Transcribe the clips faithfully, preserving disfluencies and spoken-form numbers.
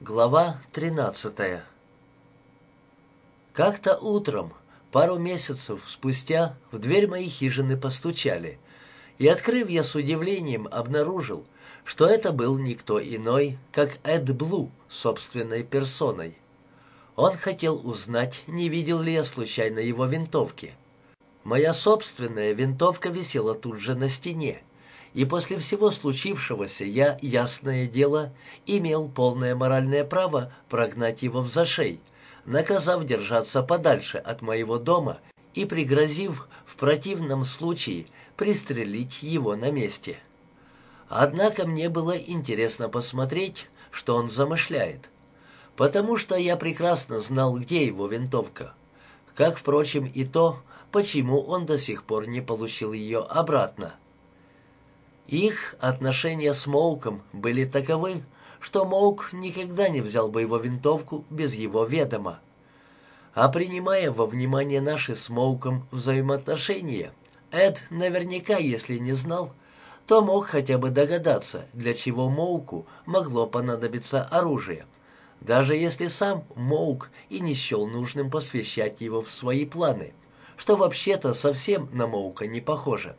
Глава тринадцатая. Как-то утром, пару месяцев спустя, в дверь моей хижины постучали, и, открыв, я с удивлением обнаружил, что это был никто иной, как Эд Блу собственной персоной. Он хотел узнать, не видел ли я случайно его винтовки. Моя собственная винтовка висела тут же на стене, и после всего случившегося я, ясное дело, имел полное моральное право прогнать его взашей, наказав держаться подальше от моего дома и пригрозив в противном случае пристрелить его на месте. Однако мне было интересно посмотреть, что он замышляет, потому что я прекрасно знал, где его винтовка, как, впрочем, и то, почему он до сих пор не получил ее обратно. Их отношения с Моуком были таковы, что Моук никогда не взял бы его винтовку без его ведома. А принимая во внимание наши с Моуком взаимоотношения, Эд наверняка, если не знал, то мог хотя бы догадаться, для чего Моуку могло понадобиться оружие, даже если сам Моук и не счел нужным посвящать его в свои планы, что вообще-то совсем на Моука не похоже.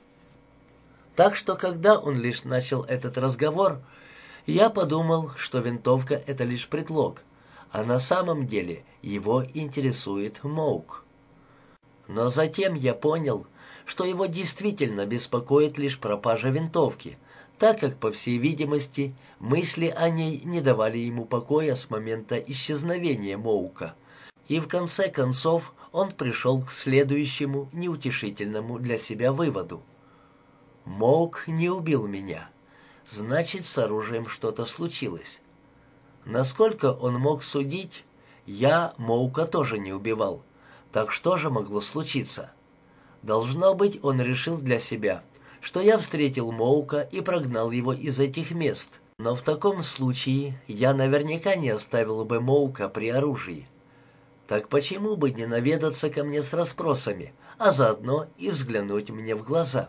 Так что, когда он лишь начал этот разговор, я подумал, что винтовка — это лишь предлог, а на самом деле его интересует Моук. Но затем я понял, что его действительно беспокоит лишь пропажа винтовки, так как, по всей видимости, мысли о ней не давали ему покоя с момента исчезновения Моука, и в конце концов он пришел к следующему неутешительному для себя выводу. Моук не убил меня. Значит, с оружием что-то случилось. Насколько он мог судить, я Моука тоже не убивал. Так что же могло случиться? Должно быть, он решил для себя, что я встретил Моука и прогнал его из этих мест. Но в таком случае я наверняка не оставил бы Моука при оружии. Так почему бы не наведаться ко мне с расспросами, а заодно и взглянуть мне в глаза?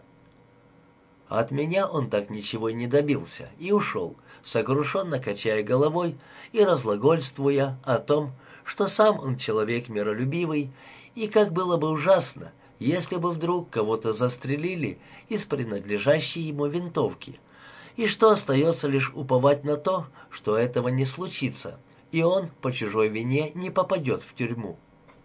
От меня он так ничего и не добился и ушел, сокрушенно качая головой и разглагольствуя о том, что сам он человек миролюбивый, и как было бы ужасно, если бы вдруг кого-то застрелили из принадлежащей ему винтовки, и что остается лишь уповать на то, что этого не случится, и он по чужой вине не попадет в тюрьму.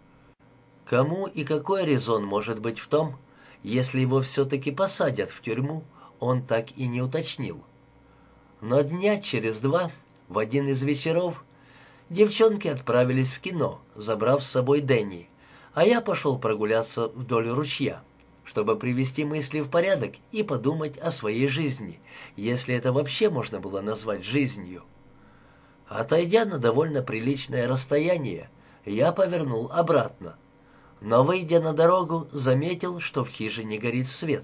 Кому и какой резон может быть в том, если его все-таки посадят в тюрьму, он так и не уточнил. Но дня через два, в один из вечеров, девчонки отправились в кино, забрав с собой Дэнни, а я пошел прогуляться вдоль ручья, чтобы привести мысли в порядок и подумать о своей жизни, если это вообще можно было назвать жизнью. Отойдя на довольно приличное расстояние, я повернул обратно, но, выйдя на дорогу, заметил, что в хижине горит свет.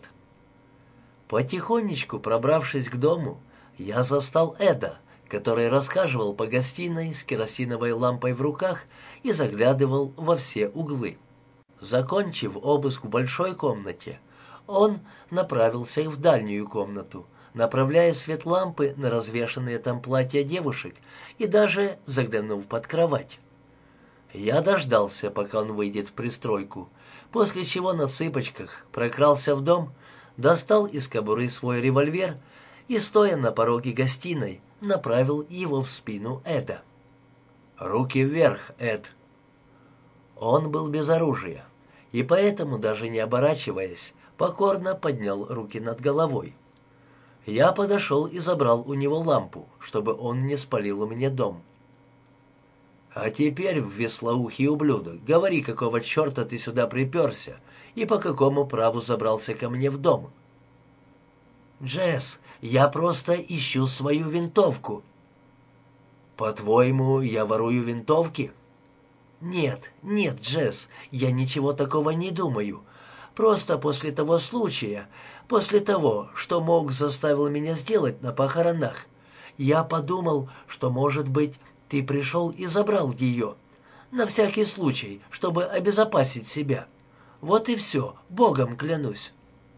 Потихонечку пробравшись к дому, я застал Эда, который расхаживал по гостиной с керосиновой лампой в руках и заглядывал во все углы. Закончив обыск в большой комнате, он направился в дальнюю комнату, направляя свет лампы на развешанные там платья девушек и даже заглянув под кровать. Я дождался, пока он выйдет в пристройку, после чего на цыпочках прокрался в дом, достал из кобуры свой револьвер и, стоя на пороге гостиной, направил его в спину Эда. «Руки вверх, Эд!» Он был без оружия, и поэтому, даже не оборачиваясь, покорно поднял руки над головой. Я подошел и забрал у него лампу, чтобы он не спалил мне дом. «А теперь, веслоухий ублюдок, говори, какого черта ты сюда приперся и по какому праву забрался ко мне в дом?» «Джесс, я просто ищу свою винтовку». «По-твоему, я ворую винтовки?» «Нет, нет, Джесс, я ничего такого не думаю. Просто после того случая, после того, что Моук заставил меня сделать на похоронах, я подумал, что, может быть, ты пришел и забрал ее. На всякий случай, чтобы обезопасить себя. Вот и все, Богом клянусь».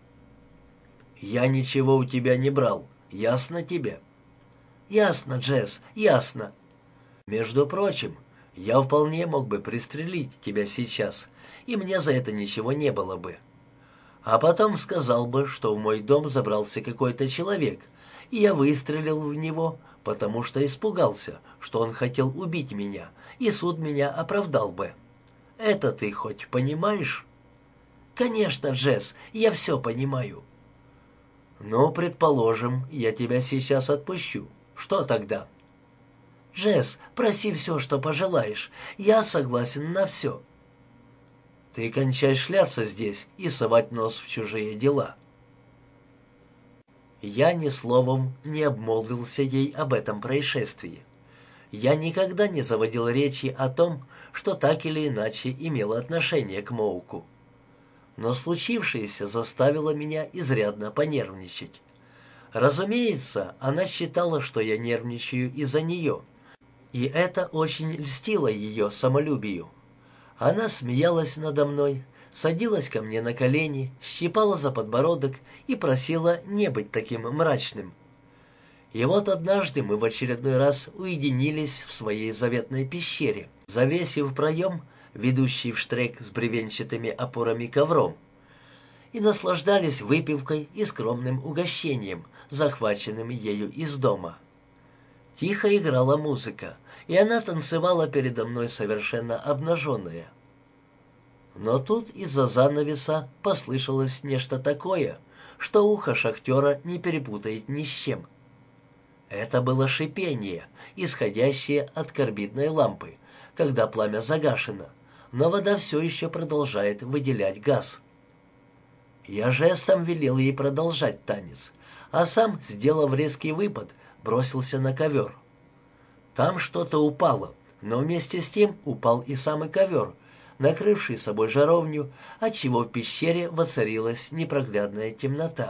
«Я ничего у тебя не брал. Ясно тебе?» «Ясно, Джесс, ясно». Между прочим, я вполне мог бы пристрелить тебя сейчас, и мне за это ничего не было бы. А потом сказал бы, что в мой дом забрался какой-то человек, и я выстрелил в него, потому что испугался, что он хотел убить меня, и суд меня оправдал бы. Это ты хоть понимаешь? Конечно, Джесс, я все понимаю. Ну, предположим, я тебя сейчас отпущу. Что тогда? Джесс, проси все, что пожелаешь. Я согласен на все. Ты кончай шляться здесь и совать нос в чужие дела. Я ни словом не обмолвился ей об этом происшествии. Я никогда не заводил речи о том, что так или иначе имело отношение к Моуку. Но случившееся заставило меня изрядно понервничать. Разумеется, она считала, что я нервничаю из-за нее, и это очень льстило ее самолюбию. Она смеялась надо мной, садилась ко мне на колени, щипала за подбородок и просила не быть таким мрачным. И вот однажды мы в очередной раз уединились в своей заветной пещере, завесив проем, ведущий в штрек с бревенчатыми опорами ковром, и наслаждались выпивкой и скромным угощением, захваченным ею из дома. Тихо играла музыка, и она танцевала передо мной совершенно обнаженная. Но тут из-за занавеса послышалось нечто такое, что ухо шахтера не перепутает ни с чем. Это было шипение, исходящее от карбидной лампы, когда пламя загашено, но вода все еще продолжает выделять газ. Я жестом велел ей продолжать танец, а сам, сделав резкий выпад, бросился на ковер. Там что-то упало, но вместе с тем упал и самый ковер, накрывший собой жаровню, отчего в пещере воцарилась непроглядная темнота.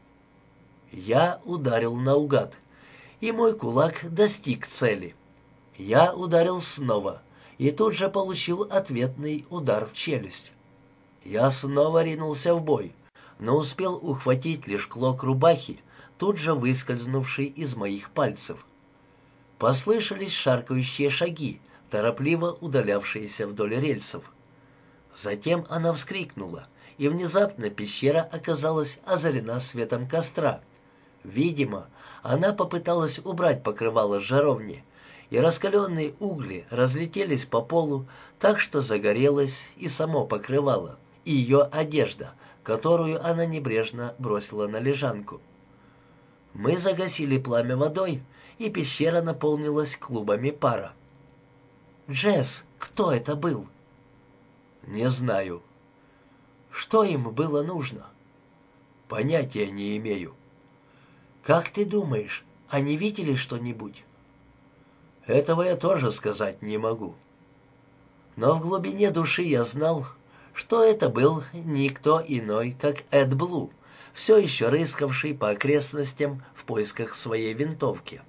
Я ударил наугад, и мой кулак достиг цели. Я ударил снова, и тут же получил ответный удар в челюсть. Я снова ринулся в бой, но успел ухватить лишь клок рубахи, тут же выскользнувший из моих пальцев. Послышались шаркающие шаги, торопливо удалявшиеся вдоль рельсов. Затем она вскрикнула, и внезапно пещера оказалась озарена светом костра. Видимо, она попыталась убрать покрывало с жаровни, и раскаленные угли разлетелись по полу, так что загорелось и само покрывало, и ее одежда, которую она небрежно бросила на лежанку. Мы загасили пламя водой, и пещера наполнилась клубами пара. «Джесс, кто это был?» «Не знаю». «Что им было нужно?» «Понятия не имею». «Как ты думаешь, они видели что-нибудь?» «Этого я тоже сказать не могу». Но в глубине души я знал, что это был никто иной, как Эд Блу, все еще рыскавший по окрестностям в поисках своей винтовки.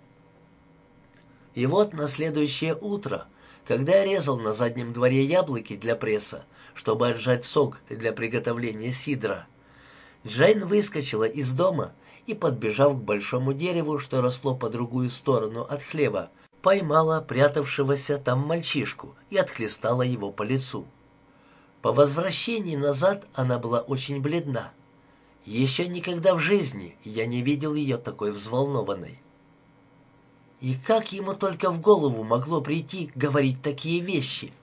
И вот на следующее утро, когда я резал на заднем дворе яблоки для пресса, чтобы отжать сок для приготовления сидра, Джейн выскочила из дома и, подбежав к большому дереву, что росло по другую сторону от хлева, поймала прятавшегося там мальчишку и отхлестала его по лицу. По возвращении назад она была очень бледна. Еще никогда в жизни я не видел ее такой взволнованной. И как ему только в голову могло прийти говорить такие вещи?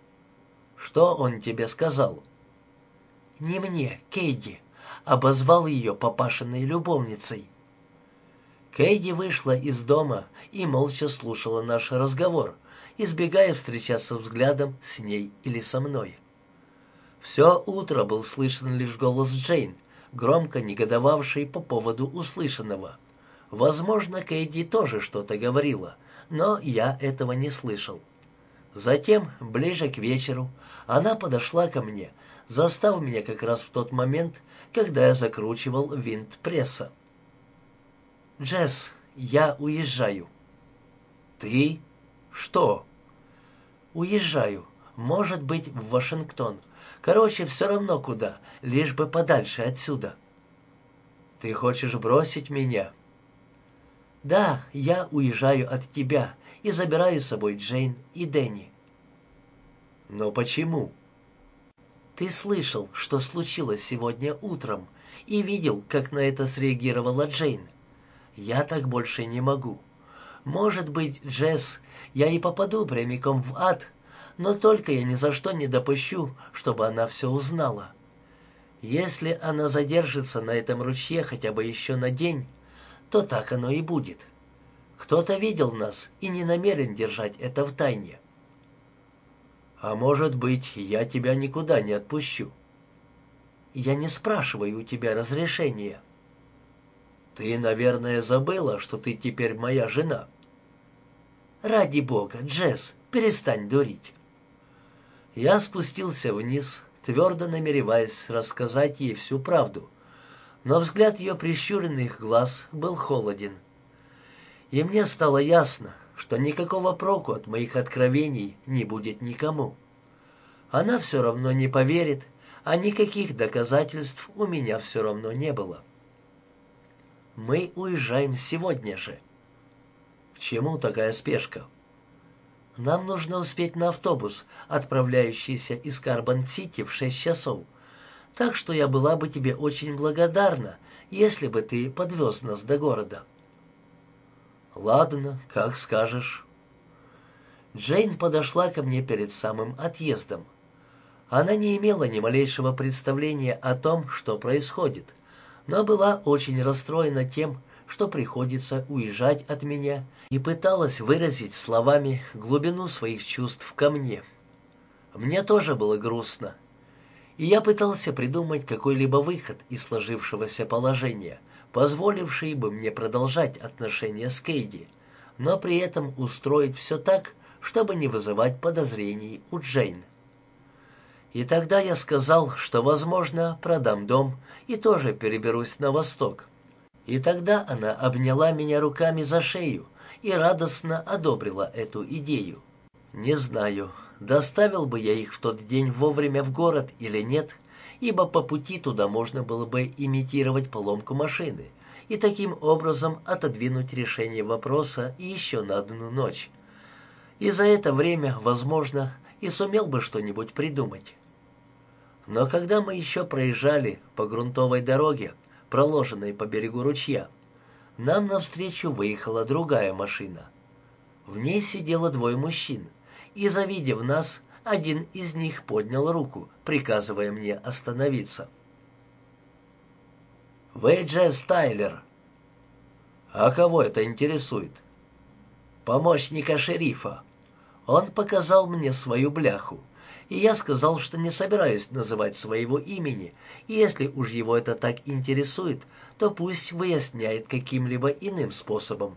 Что он тебе сказал? Не мне, Кейди. Обозвал ее папашиной любовницей. Кейди вышла из дома и молча слушала наш разговор, избегая встречаться взглядом с ней или со мной. Все утро был слышен лишь голос Джейн, громко негодовавший по поводу услышанного. Возможно, Кейди тоже что-то говорила, но я этого не слышал. Затем, ближе к вечеру, она подошла ко мне, застав меня как раз в тот момент, когда я закручивал винт пресса. «Джесс, я уезжаю». «Ты? Что?» «Уезжаю. Может быть, в Вашингтон. Короче, все равно куда, лишь бы подальше отсюда». «Ты хочешь бросить меня?» «Да, я уезжаю от тебя, и забираю с собой Джейн и Дэнни». «Но почему?» «Ты слышал, что случилось сегодня утром, и видел, как на это среагировала Джейн. Я так больше не могу. Может быть, Джесс, я и попаду прямиком в ад, но только я ни за что не допущу, чтобы она все узнала. Если она задержится на этом ручье хотя бы еще на день, то так оно и будет. Кто-то видел нас и не намерен держать это в тайне». «А может быть, я тебя никуда не отпущу?» «Я не спрашиваю у тебя разрешения». «Ты, наверное, забыла, что ты теперь моя жена». «Ради бога, Джесс, перестань дурить». Я спустился вниз, твердо намереваясь рассказать ей всю правду, но взгляд ее прищуренных глаз был холоден. И мне стало ясно, что никакого проку от моих откровений не будет никому. Она все равно не поверит, а никаких доказательств у меня все равно не было. «Мы уезжаем сегодня же». «К чему такая спешка?» «Нам нужно успеть на автобус, отправляющийся из Карбон-Сити в шесть часов. Так что я была бы тебе очень благодарна, если бы ты подвез нас до города». «Ладно, как скажешь». Джейн подошла ко мне перед самым отъездом. Она не имела ни малейшего представления о том, что происходит, но была очень расстроена тем, что приходится уезжать от меня, и пыталась выразить словами глубину своих чувств ко мне. Мне тоже было грустно, и я пытался придумать какой-либо выход из сложившегося положения, позволивший бы мне продолжать отношения с Кейди, но при этом устроить все так, чтобы не вызывать подозрений у Джейн. И тогда я сказал, что, возможно, продам дом и тоже переберусь на восток. И тогда она обняла меня руками за шею и радостно одобрила эту идею. Не знаю, доставил бы я их в тот день вовремя в город или нет, ибо по пути туда можно было бы имитировать поломку машины и таким образом отодвинуть решение вопроса еще на одну ночь. И за это время, возможно, и сумел бы что-нибудь придумать. Но когда мы еще проезжали по грунтовой дороге, проложенной по берегу ручья, нам навстречу выехала другая машина. В ней сидело двое мужчин, и, завидев нас, один из них поднял руку, приказывая мне остановиться. «Вы Джесс Тайлер». «А кого это интересует?» «Помощника шерифа. Он показал мне свою бляху, и я сказал, что не собираюсь называть своего имени, и если уж его это так интересует, то пусть выясняет каким-либо иным способом».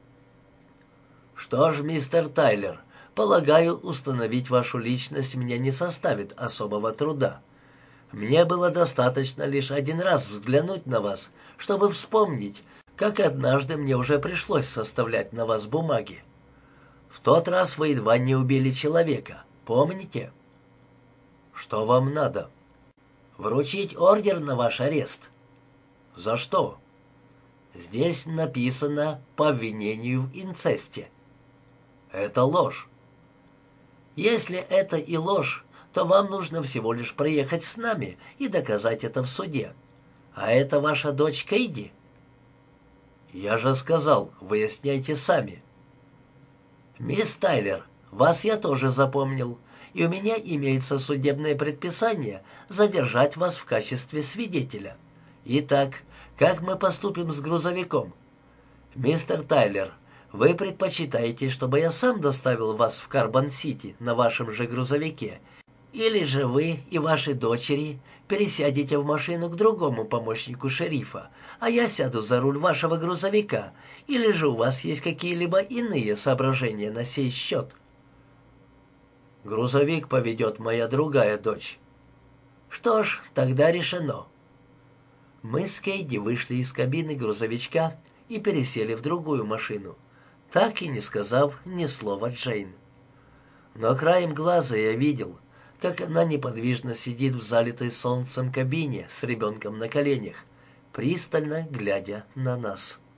«Что ж, мистер Тайлер, полагаю, установить вашу личность мне не составит особого труда. Мне было достаточно лишь один раз взглянуть на вас, чтобы вспомнить, как однажды мне уже пришлось составлять на вас бумаги. В тот раз вы едва не убили человека, помните?» «Что вам надо?» «Вручить ордер на ваш арест». «За что?» «Здесь написано «по обвинению в инцесте». «Это ложь». «Если это и ложь, то вам нужно всего лишь проехать с нами и доказать это в суде. А это ваша дочь Кейди?» «Я же сказал, выясняйте сами». «Мисс Тайлер, вас я тоже запомнил, и у меня имеется судебное предписание задержать вас в качестве свидетеля. Итак, как мы поступим с грузовиком? Мистер Тайлер, вы предпочитаете, чтобы я сам доставил вас в Карбон-Сити на вашем же грузовике, или же вы и ваши дочери пересядете в машину к другому помощнику шерифа, а я сяду за руль вашего грузовика, или же у вас есть какие-либо иные соображения на сей счет?» «Грузовик поведет моя другая дочь». «Что ж, тогда решено». Мы с Кейди вышли из кабины грузовичка и пересели в другую машину, так и не сказав ни слова Джейн. Но краем глаза я видел, как она неподвижно сидит в залитой солнцем кабине с ребенком на коленях, пристально глядя на нас.